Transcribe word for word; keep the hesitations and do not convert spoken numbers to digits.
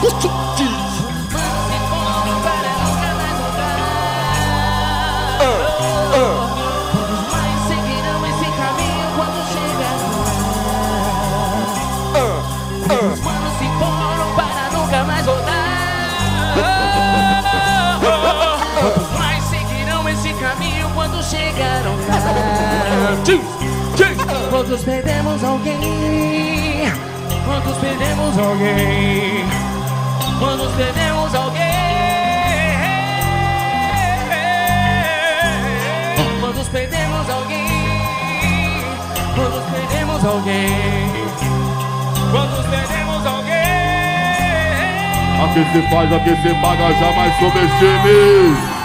Chegaram cá. Quantos perdemos alguém? Quantos perdemos alguém? Quantos perdemos alguém? Quantos perdemos alguém? Quantos perdemos alguém? Quantos perdemos alguém? Aqui se faz, aqui se paga, jamais subestime.